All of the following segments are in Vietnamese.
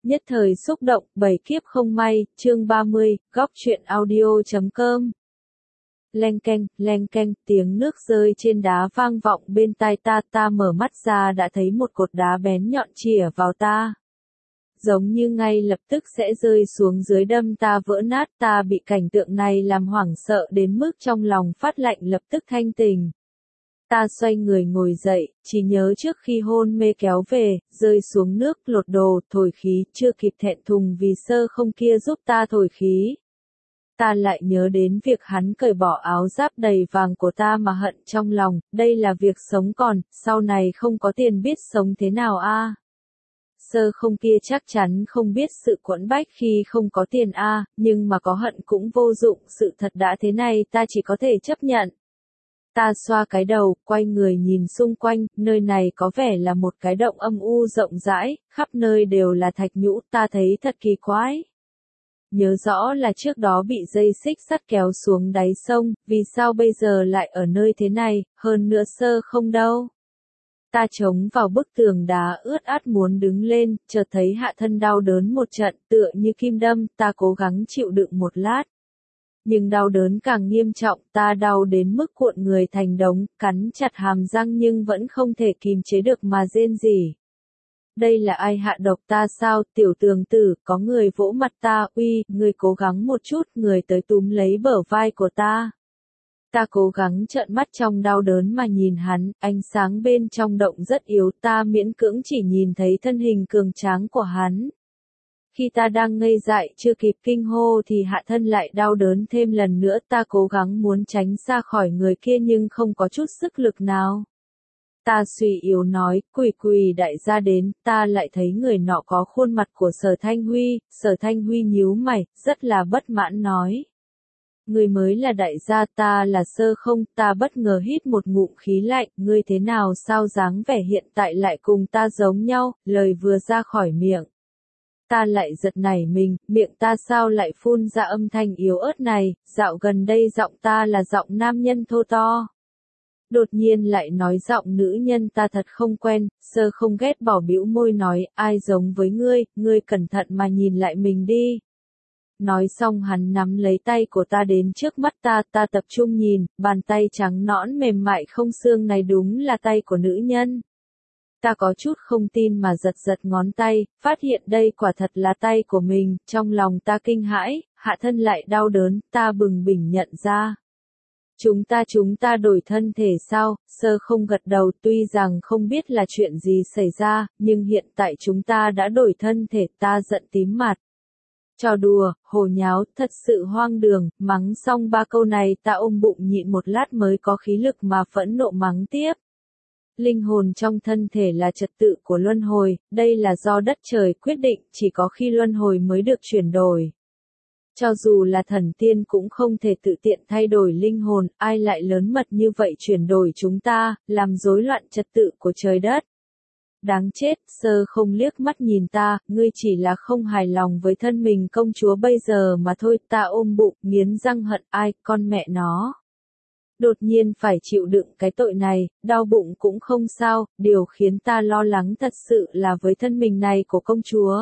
Nhất thời xúc động, bảy kiếp không may, chương 30, góc truyện audio.com. Leng keng, tiếng nước rơi trên đá vang vọng bên tai ta mở mắt ra đã thấy một cột đá bén nhọn chĩa vào ta. Giống như ngay lập tức sẽ rơi xuống dưới đâm ta vỡ nát, ta bị cảnh tượng này làm hoảng sợ đến mức trong lòng phát lạnh lập tức thanh tỉnh. Ta xoay người ngồi dậy, chỉ nhớ trước khi hôn mê kéo về, rơi xuống nước lột đồ, thổi khí, chưa kịp thẹn thùng vì sơ không kia giúp ta thổi khí. Ta lại nhớ đến việc hắn cởi bỏ áo giáp đầy vàng của ta mà hận trong lòng, đây là việc sống còn, sau này không có tiền biết sống thế nào a. Sơ không kia chắc chắn không biết sự quẫn bách khi không có tiền a, nhưng mà có hận cũng vô dụng, sự thật đã thế này ta chỉ có thể chấp nhận. Ta xoa cái đầu, quay người nhìn xung quanh, nơi này có vẻ là một cái động âm u rộng rãi, khắp nơi đều là thạch nhũ, ta thấy thật kỳ quái. Nhớ rõ là trước đó bị dây xích sắt kéo xuống đáy sông, vì sao bây giờ lại ở nơi thế này, hơn nữa sơ không đâu. Ta chống vào bức tường đá ướt át muốn đứng lên, chợt thấy hạ thân đau đớn một trận, tựa như kim đâm, ta cố gắng chịu đựng một lát. Nhưng đau đớn càng nghiêm trọng, ta đau đến mức cuộn người thành đống, cắn chặt hàm răng nhưng vẫn không thể kìm chế được mà rên rỉ. Đây là ai hạ độc ta sao, tiểu tường tử, có người vỗ mặt ta, uy, người cố gắng một chút, người tới túm lấy bờ vai của ta. Ta cố gắng trợn mắt trong đau đớn mà nhìn hắn, ánh sáng bên trong động rất yếu, ta miễn cưỡng chỉ nhìn thấy thân hình cường tráng của hắn. Khi ta đang ngây dại chưa kịp kinh hô thì hạ thân lại đau đớn thêm lần nữa, ta cố gắng muốn tránh xa khỏi người kia nhưng không có chút sức lực nào. Ta suy yếu nói, quỳ đại gia đến, ta lại thấy người nọ có khuôn mặt của Sở Thanh Huy nhíu mày, rất là bất mãn nói. Người mới là đại gia, ta là Sơ không, ta bất ngờ hít một ngụm khí lạnh, ngươi thế nào sao dáng vẻ hiện tại lại cùng ta giống nhau, lời vừa ra khỏi miệng. Ta lại giật nảy mình, miệng ta sao lại phun ra âm thanh yếu ớt này, dạo gần đây giọng ta là giọng nam nhân thô to. Đột nhiên lại nói giọng nữ nhân ta thật không quen, Sơ không ghét bỏ bĩu môi nói, ai giống với ngươi cẩn thận mà nhìn lại mình đi. Nói xong hắn nắm lấy tay của ta đến trước mắt ta tập trung nhìn, bàn tay trắng nõn mềm mại không xương này đúng là tay của nữ nhân. Ta có chút không tin mà giật ngón tay, phát hiện đây quả thật là tay của mình, trong lòng ta kinh hãi, hạ thân lại đau đớn, ta bừng bừng nhận ra. Chúng ta đổi thân thể sao, Sơ không gật đầu, tuy rằng không biết là chuyện gì xảy ra, nhưng hiện tại chúng ta đã đổi thân thể, ta giận tím mặt. Trò đùa, hồ nháo, thật sự hoang đường, mắng xong ba câu này ta ôm bụng nhịn một lát mới có khí lực mà phẫn nộ mắng tiếp. Linh hồn trong thân thể là trật tự của luân hồi, đây là do đất trời quyết định, chỉ có khi luân hồi mới được chuyển đổi. Cho dù là thần tiên cũng không thể tự tiện thay đổi linh hồn, ai lại lớn mật như vậy chuyển đổi chúng ta, làm rối loạn trật tự của trời đất. Đáng chết, Sơ không liếc mắt nhìn ta, ngươi chỉ là không hài lòng với thân mình công chúa bây giờ mà thôi, ta ôm bụng, nghiến răng hận ai, con mẹ nó. Đột nhiên phải chịu đựng cái tội này, đau bụng cũng không sao, điều khiến ta lo lắng thật sự là với thân mình này của công chúa.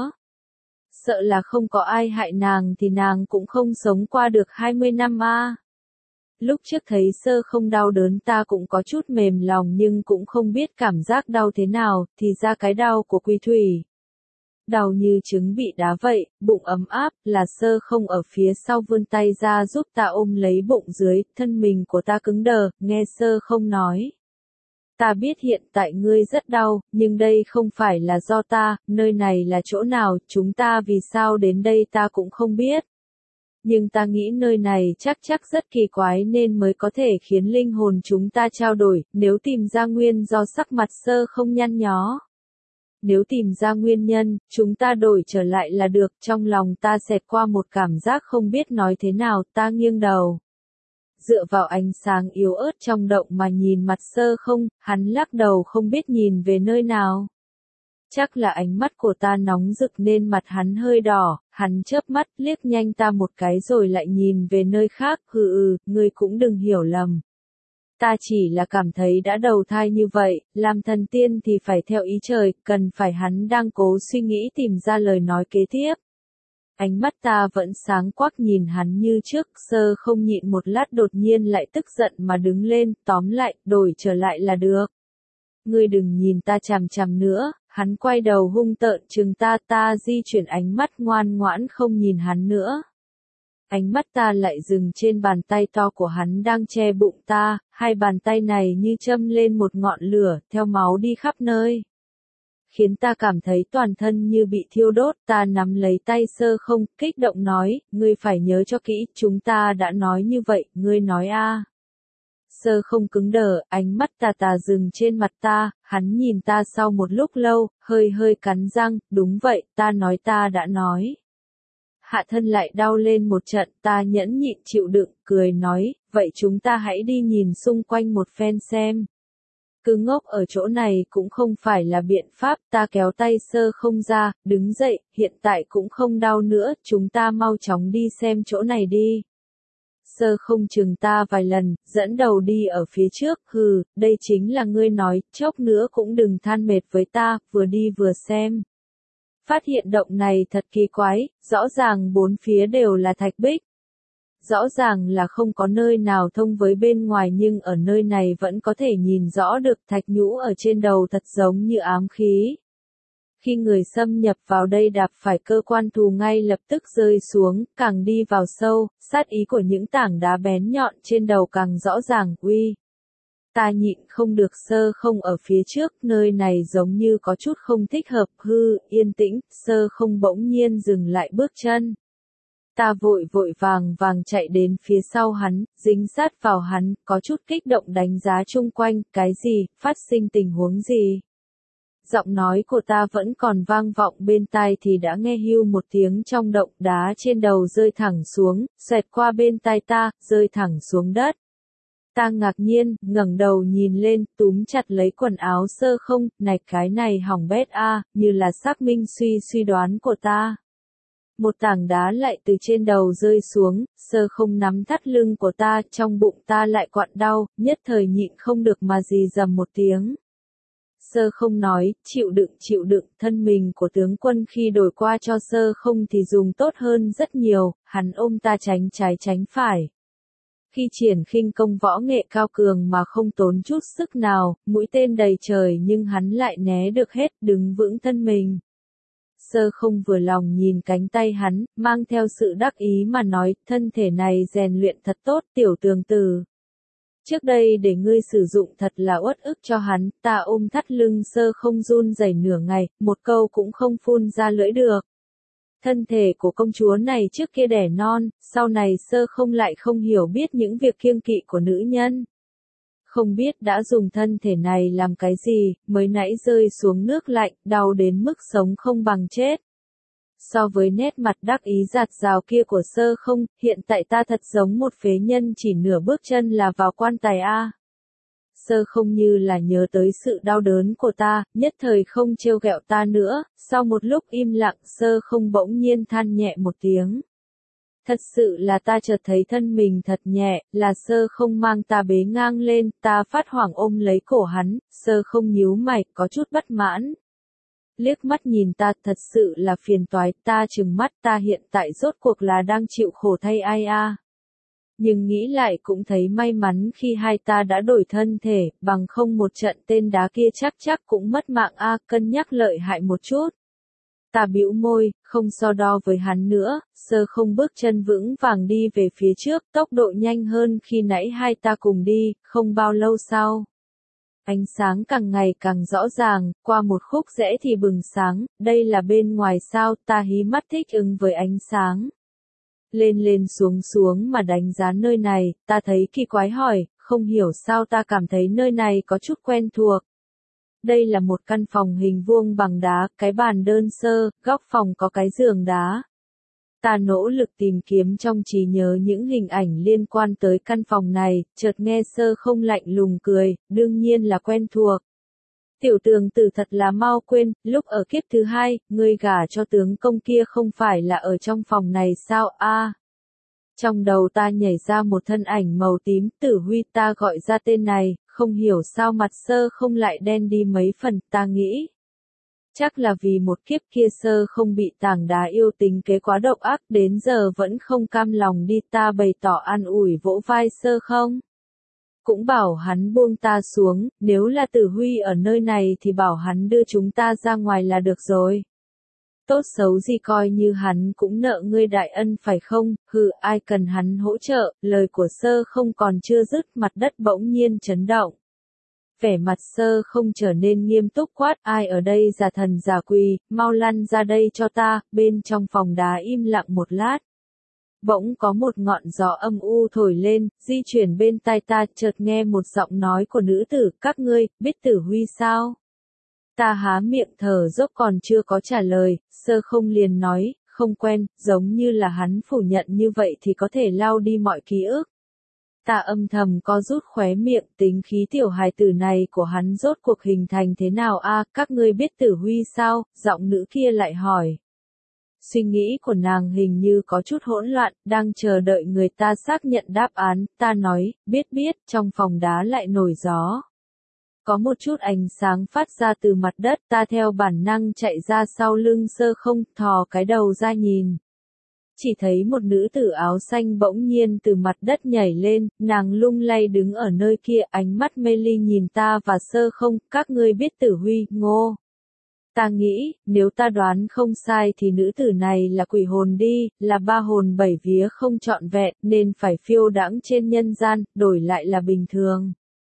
Sợ là không có ai hại nàng thì nàng cũng không sống qua được 20 năm a. Lúc trước thấy Sơ không đau đớn ta cũng có chút mềm lòng nhưng cũng không biết cảm giác đau thế nào, thì ra cái đau của Quỳ Thủy. Đau như trứng bị đá vậy, bụng ấm áp, là Sơ không ở phía sau vươn tay ra giúp ta ôm lấy bụng dưới, thân mình của ta cứng đờ, nghe Sơ không nói. Ta biết hiện tại ngươi rất đau, nhưng đây không phải là do ta, nơi này là chỗ nào, chúng ta vì sao đến đây ta cũng không biết. Nhưng ta nghĩ nơi này chắc rất kỳ quái nên mới có thể khiến linh hồn chúng ta trao đổi, nếu tìm ra nguyên do sắc mặt Sơ không nhăn nhó. Nếu tìm ra nguyên nhân, chúng ta đổi trở lại là được, trong lòng ta xẹt qua một cảm giác không biết nói thế nào, ta nghiêng đầu. Dựa vào ánh sáng yếu ớt trong động mà nhìn mặt Sơ không, hắn lắc đầu không biết nhìn về nơi nào. Chắc là ánh mắt của ta nóng rực nên mặt hắn hơi đỏ, hắn chớp mắt liếc nhanh ta một cái rồi lại nhìn về nơi khác, ngươi cũng đừng hiểu lầm. Ta chỉ là cảm thấy đã đầu thai như vậy, làm thần tiên thì phải theo ý trời, cần phải hắn đang cố suy nghĩ tìm ra lời nói kế tiếp. Ánh mắt ta vẫn sáng quắc nhìn hắn như trước, Sơ không nhịn một lát đột nhiên lại tức giận mà đứng lên, tóm lại, đổi trở lại là được. Ngươi đừng nhìn ta chằm chằm nữa, hắn quay đầu hung tợn trừng ta, ta di chuyển ánh mắt ngoan ngoãn không nhìn hắn nữa. Ánh mắt ta lại dừng trên bàn tay to của hắn đang che bụng ta, hai bàn tay này như châm lên một ngọn lửa, theo máu đi khắp nơi. Khiến ta cảm thấy toàn thân như bị thiêu đốt, ta nắm lấy tay Sơ không, kích động nói, ngươi phải nhớ cho kỹ, chúng ta đã nói như vậy, ngươi nói a. Sơ không cứng đờ, ánh mắt tà dừng trên mặt ta, hắn nhìn ta sau một lúc lâu, hơi cắn răng, đúng vậy, ta nói ta đã nói. Hạ thân lại đau lên một trận, ta nhẫn nhịn chịu đựng, cười nói, vậy chúng ta hãy đi nhìn xung quanh một phen xem. Cứ ngốc ở chỗ này cũng không phải là biện pháp, ta kéo tay Sơ không ra, đứng dậy, hiện tại cũng không đau nữa, chúng ta mau chóng đi xem chỗ này đi. Sơ không chừng ta vài lần, dẫn đầu đi ở phía trước, hừ, đây chính là ngươi nói, chốc nữa cũng đừng than mệt với ta, vừa đi vừa xem. Phát hiện động này thật kỳ quái, rõ ràng bốn phía đều là thạch bích. Rõ ràng là không có nơi nào thông với bên ngoài nhưng ở nơi này vẫn có thể nhìn rõ được thạch nhũ ở trên đầu thật giống như ám khí. Khi người xâm nhập vào đây đạp phải cơ quan thù ngay lập tức rơi xuống, càng đi vào sâu, sát ý của những tảng đá bén nhọn trên đầu càng rõ ràng, uy. Ta nhịn không được Sơ không ở phía trước, nơi này giống như có chút không thích hợp, yên tĩnh, Sơ không bỗng nhiên dừng lại bước chân. Ta vội vàng chạy đến phía sau hắn, dính sát vào hắn, có chút kích động đánh giá chung quanh, cái gì, phát sinh tình huống gì. Giọng nói của ta vẫn còn vang vọng bên tai thì đã nghe hưu một tiếng trong động, đá trên đầu rơi thẳng xuống, xẹt qua bên tai ta, rơi thẳng xuống đất. Ta ngạc nhiên, ngẩng đầu nhìn lên, túm chặt lấy quần áo Sơ không, này cái này hỏng bét a, như là xác minh suy đoán của ta. Một tảng đá lại từ trên đầu rơi xuống, Sơ không nắm thắt lưng của ta, trong bụng ta lại quặn đau, nhất thời nhịn không được mà rì rầm một tiếng. Sơ không nói, chịu đựng, thân mình của tướng quân khi đổi qua cho Sơ không thì dùng tốt hơn rất nhiều, hắn ôm ta tránh trái tránh phải. Khi triển khinh công võ nghệ cao cường mà không tốn chút sức nào, mũi tên đầy trời nhưng hắn lại né được hết, đứng vững thân mình. Sơ không vừa lòng nhìn cánh tay hắn, mang theo sự đắc ý mà nói, thân thể này rèn luyện thật tốt, tiểu tường tử. Trước đây để ngươi sử dụng thật là uất ức cho hắn, ta ôm thắt lưng Sơ không run rẩy nửa ngày, một câu cũng không phun ra lưỡi được. Thân thể của công chúa này trước kia đẻ non, sau này Sơ không lại không hiểu biết những việc kiêng kỵ của nữ nhân. Không biết đã dùng thân thể này làm cái gì, mới nãy rơi xuống nước lạnh, đau đến mức sống không bằng chết. So với nét mặt đắc ý giạt rào kia của Sơ không, hiện tại ta thật giống một phế nhân chỉ nửa bước chân là vào quan tài a. Sơ không như là nhớ tới sự đau đớn của ta, nhất thời không trêu ghẹo ta nữa, sau một lúc im lặng Sơ không bỗng nhiên than nhẹ một tiếng. Thật sự là ta chợt thấy thân mình thật nhẹ, là Sơ không mang ta bế ngang lên, ta phát hoảng ôm lấy cổ hắn, Sơ không nhíu mày, có chút bất mãn. Liếc mắt nhìn ta, thật sự là phiền toái, ta trừng mắt, ta hiện tại rốt cuộc là đang chịu khổ thay ai a. Nhưng nghĩ lại cũng thấy may mắn khi hai ta đã đổi thân thể, bằng không một trận tên đá kia chắc cũng mất mạng a, cân nhắc lợi hại một chút. Ta bĩu môi, không so đo với hắn nữa, Sơ không bước chân vững vàng đi về phía trước, tốc độ nhanh hơn khi nãy hai ta cùng đi, không bao lâu sau. Ánh sáng càng ngày càng rõ ràng, qua một khúc rẽ thì bừng sáng, đây là bên ngoài sao, ta hí mắt thích ứng với ánh sáng. Lên xuống mà đánh giá nơi này, ta thấy kỳ quái hỏi, không hiểu sao ta cảm thấy nơi này có chút quen thuộc. Đây là một căn phòng hình vuông bằng đá, cái bàn đơn sơ, góc phòng có cái giường đá. Ta nỗ lực tìm kiếm trong trí nhớ những hình ảnh liên quan tới căn phòng này, chợt nghe Sơ không lạnh lùng cười, đương nhiên là quen thuộc. Tiểu tường tử thật là mau quên, lúc ở kiếp thứ hai, ngươi gả cho tướng công kia không phải là ở trong phòng này sao a? Trong đầu ta nhảy ra một thân ảnh màu tím, Tử Huy, ta gọi ra tên này, không hiểu sao mặt Sơ Không lại đen đi mấy phần, ta nghĩ. Chắc là vì một kiếp kia Sơ Không bị tảng đá yêu tính kế quá độc ác, đến giờ vẫn không cam lòng đi, ta bày tỏ an ủi vỗ vai Sơ Không. Cũng bảo hắn buông ta xuống, nếu là Tử Huy ở nơi này thì bảo hắn đưa chúng ta ra ngoài là được rồi. Tốt xấu gì coi như hắn cũng nợ ngươi đại ân phải không, ai cần hắn hỗ trợ, lời của Sơ Không còn chưa dứt, mặt đất bỗng nhiên chấn động. Vẻ mặt Sơ Không trở nên nghiêm túc quát, ai ở đây giả thần giả quỷ, mau lăn ra đây cho ta, bên trong phòng đá im lặng một lát. Bỗng có một ngọn gió âm u thổi lên, di chuyển bên tai ta, chợt nghe một giọng nói của nữ tử, các ngươi, biết Tử Huy sao? Ta há miệng thở dốc còn chưa có trả lời, Sơ Không liền nói, không quen, giống như là hắn phủ nhận như vậy thì có thể lau đi mọi ký ức. Ta âm thầm co rút khóe miệng, tính khí tiểu hài tử này của hắn rốt cuộc hình thành thế nào a? Các ngươi biết Tử Huy sao? Giọng nữ kia lại hỏi. Suy nghĩ của nàng hình như có chút hỗn loạn, đang chờ đợi người ta xác nhận đáp án, ta nói, biết, trong phòng đá lại nổi gió. Có một chút ánh sáng phát ra từ mặt đất, ta theo bản năng chạy ra sau lưng Sơ Không, thò cái đầu ra nhìn. Chỉ thấy một nữ tử áo xanh bỗng nhiên từ mặt đất nhảy lên, nàng lung lay đứng ở nơi kia, ánh mắt mê ly nhìn ta và Sơ Không, các ngươi biết Tử Huy, Ngô. Ta nghĩ, nếu ta đoán không sai thì nữ tử này là quỷ hồn đi, là ba hồn bảy vía không trọn vẹn, nên phải phiêu đãng trên nhân gian, đổi lại là bình thường.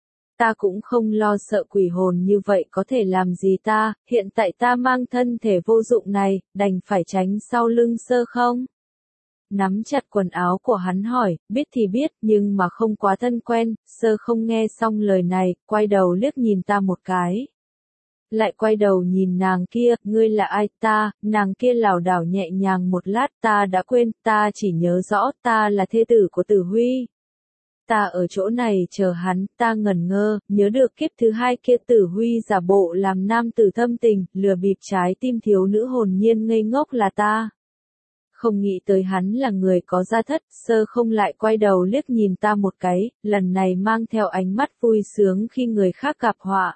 Ta cũng không lo sợ quỷ hồn như vậy có thể làm gì ta, hiện tại ta mang thân thể vô dụng này, đành phải tránh sau lưng Sơ Không. Nắm chặt quần áo của hắn hỏi, biết thì biết, nhưng mà không quá thân quen, Sơ Không nghe xong lời này, quay đầu liếc nhìn ta một cái. Lại quay đầu nhìn nàng kia, ngươi là ai ta, nàng kia lảo đảo nhẹ nhàng một lát, ta đã quên, ta chỉ nhớ rõ, ta là thê tử của Tử Huy. Ta ở chỗ này chờ hắn, ta ngẩn ngơ, nhớ được kiếp thứ hai kia Tử Huy giả bộ làm nam tử thâm tình, lừa bịp trái tim thiếu nữ hồn nhiên ngây ngốc là ta. Không nghĩ tới hắn là người có gia thất, Sơ Không lại quay đầu liếc nhìn ta một cái, lần này mang theo ánh mắt vui sướng khi người khác gặp họa.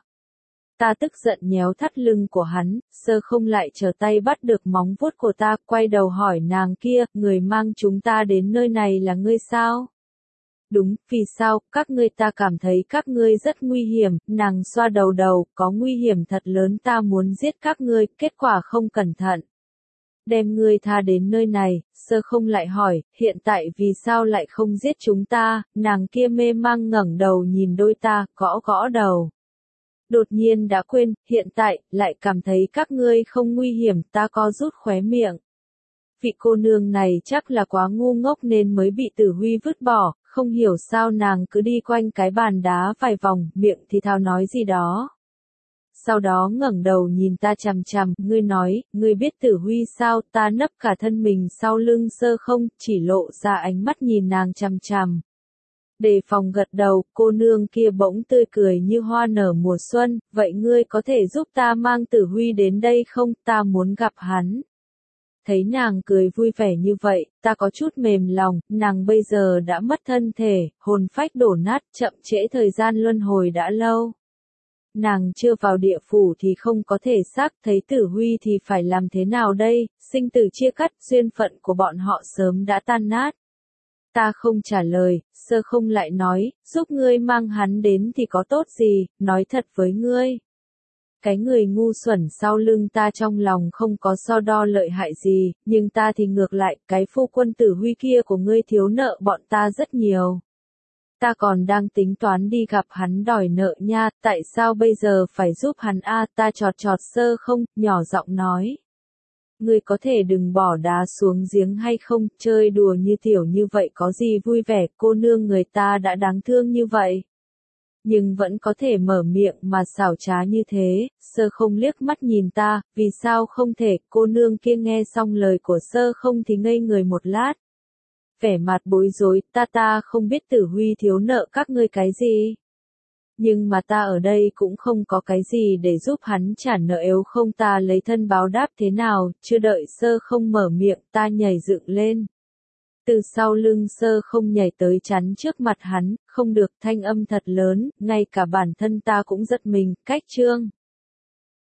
Ta tức giận nhéo thắt lưng của hắn, Sơ Không lại trở tay bắt được móng vuốt của ta, quay đầu hỏi nàng kia, người mang chúng ta đến nơi này là ngươi sao? Đúng, vì sao, các ngươi ta cảm thấy các ngươi rất nguy hiểm, nàng xoa đầu, có nguy hiểm thật lớn ta muốn giết các ngươi, kết quả không cẩn thận. Đem ngươi tha đến nơi này, Sơ Không lại hỏi, hiện tại vì sao lại không giết chúng ta, nàng kia mê mang ngẩng đầu nhìn đôi ta, gõ đầu. Đột nhiên đã quên, hiện tại, lại cảm thấy các ngươi không nguy hiểm, ta co rút khóe miệng. Vị cô nương này chắc là quá ngu ngốc nên mới bị Tử Huy vứt bỏ, không hiểu sao nàng cứ đi quanh cái bàn đá vài vòng, miệng thì thào nói gì đó. Sau đó ngẩng đầu nhìn ta chằm chằm, ngươi nói, ngươi biết Tử Huy sao, ta nấp cả thân mình sau lưng Sơ Không, chỉ lộ ra ánh mắt nhìn nàng chằm chằm. Đề phòng gật đầu, cô nương kia bỗng tươi cười như hoa nở mùa xuân, vậy ngươi có thể giúp ta mang Tử Huy đến đây không, ta muốn gặp hắn. Thấy nàng cười vui vẻ như vậy, ta có chút mềm lòng, nàng bây giờ đã mất thân thể, hồn phách đổ nát, chậm trễ thời gian luân hồi đã lâu. Nàng chưa vào địa phủ thì không có thể xác, thấy Tử Huy thì phải làm thế nào đây, sinh tử chia cắt, duyên phận của bọn họ sớm đã tan nát. Ta không trả lời, Sơ Không lại nói, giúp ngươi mang hắn đến thì có tốt gì, nói thật với ngươi. Cái người ngu xuẩn sau lưng ta trong lòng không có so đo lợi hại gì, nhưng ta thì ngược lại, cái phu quân Tử Huy kia của ngươi thiếu nợ bọn ta rất nhiều. Ta còn đang tính toán đi gặp hắn đòi nợ nha, tại sao bây giờ phải giúp hắn a? Ta chọt Sơ Không, nhỏ giọng nói. Ngươi có thể đừng bỏ đá xuống giếng hay không, chơi đùa như tiểu như vậy có gì vui vẻ, cô nương người ta đã đáng thương như vậy. Nhưng vẫn có thể mở miệng mà xảo trá như thế, Sơ Không liếc mắt nhìn ta, vì sao không thể, cô nương kia nghe xong lời của Sơ Không thì ngây người một lát. Vẻ mặt bối rối, ta không biết Tử Huy thiếu nợ các ngươi cái gì. Nhưng mà ta ở đây cũng không có cái gì để giúp hắn trả nợ, nếu không ta lấy thân báo đáp thế nào, chưa đợi Sơ Không mở miệng ta nhảy dựng lên. Từ sau lưng sơ không nhảy tới chắn trước mặt hắn, không được, thanh âm thật lớn, ngay cả bản thân ta cũng giật mình, cách Trương